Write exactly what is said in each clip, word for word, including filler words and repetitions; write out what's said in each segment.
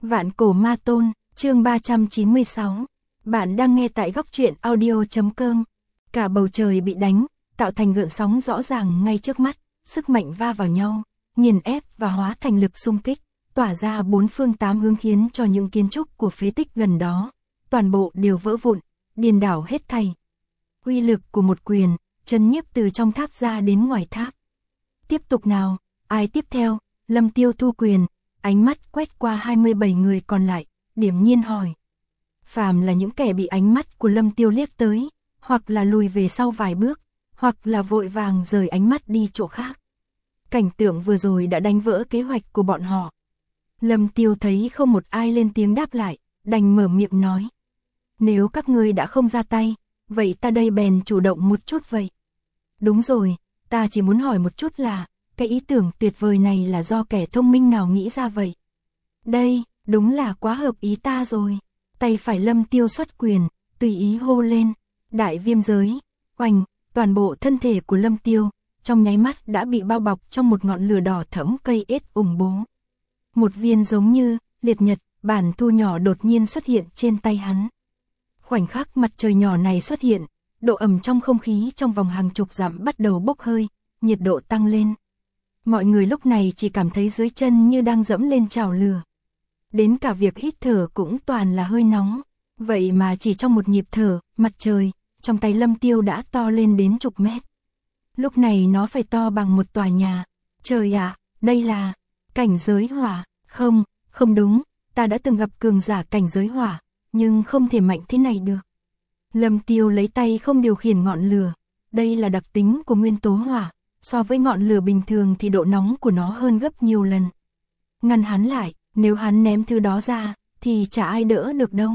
Vạn cổ ma tôn, chương ba trăm chín mươi sáu. Bạn đang nghe tại góc truyện audio chấm com. Cả bầu trời bị đánh, tạo thành gợn sóng rõ ràng ngay trước mắt, sức mạnh va vào nhau, nghiền ép và hóa thành lực xung kích, tỏa ra bốn phương tám hướng khiến cho những kiến trúc của phế tích gần đó, toàn bộ đều vỡ vụn, điên đảo hết thảy. Uy lực của một quyền, chấn nhiếp từ trong tháp ra đến ngoài tháp. Tiếp tục nào, ai tiếp theo? Lâm Tiêu thu quyền, ánh mắt quét qua hai mươi bảy người còn lại, điểm nhiên hỏi. Phàm là những kẻ bị ánh mắt của Lâm Tiêu liếc tới, hoặc là lùi về sau vài bước, hoặc là vội vàng rời ánh mắt đi chỗ khác. Cảnh tượng vừa rồi đã đánh vỡ kế hoạch của bọn họ. Lâm Tiêu thấy không một ai lên tiếng đáp lại, đành mở miệng nói. Nếu các ngươi đã không ra tay, vậy ta đây bèn chủ động một chút vậy. Đúng rồi, ta chỉ muốn hỏi một chút là, cái ý tưởng tuyệt vời này là do kẻ thông minh nào nghĩ ra vậy? Đây, đúng là quá hợp ý ta rồi. Tay phải Lâm Tiêu xuất quyền, tùy ý hô lên, đại viêm giới, oanh, toàn bộ thân thể của Lâm Tiêu, trong nháy mắt đã bị bao bọc trong một ngọn lửa đỏ thẫm cây ết ủng bố. Một viên giống như, liệt nhật, bản thu nhỏ đột nhiên xuất hiện trên tay hắn. Khoảnh khắc mặt trời nhỏ này xuất hiện, độ ẩm trong không khí trong vòng hàng chục dặm bắt đầu bốc hơi, nhiệt độ tăng lên. Mọi người lúc này chỉ cảm thấy dưới chân như đang dẫm lên chảo lửa. Đến cả việc hít thở cũng toàn là hơi nóng. Vậy mà chỉ trong một nhịp thở, mặt trời, trong tay Lâm Tiêu đã to lên đến chục mét. Lúc này nó phải to bằng một tòa nhà. Trời ạ, đây là cảnh giới hỏa. Không, không đúng, ta đã từng gặp cường giả cảnh giới hỏa, nhưng không thể mạnh thế này được. Lâm Tiêu lấy tay không điều khiển ngọn lửa. Đây là đặc tính của nguyên tố hỏa. So với ngọn lửa bình thường thì độ nóng của nó hơn gấp nhiều lần. Ngăn hắn lại, nếu hắn ném thứ đó ra, thì chả ai đỡ được đâu.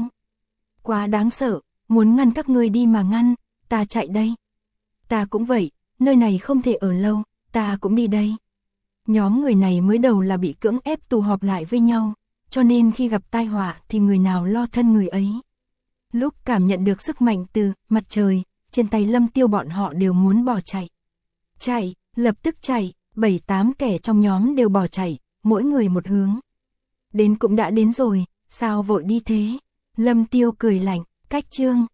Quá đáng sợ, muốn ngăn các ngươi đi mà ngăn, ta chạy đây. Ta cũng vậy, nơi này không thể ở lâu, ta cũng đi đây. Nhóm người này mới đầu là bị cưỡng ép tụ họp lại với nhau, cho nên khi gặp tai họa thì người nào lo thân người ấy. Lúc cảm nhận được sức mạnh từ mặt trời, trên tay Lâm Tiêu bọn họ đều muốn bỏ chạy. Chạy, lập tức chạy, bảy tám kẻ trong nhóm đều bỏ chạy, mỗi người một hướng. Đến cũng đã đến rồi, sao vội đi thế? Lâm Tiêu cười lạnh, cách chương,